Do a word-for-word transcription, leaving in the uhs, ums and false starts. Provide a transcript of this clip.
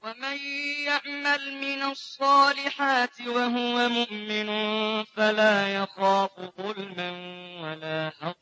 ومن يعمل من الصالحات وهو مؤمن فلا يخاف ظلما ولا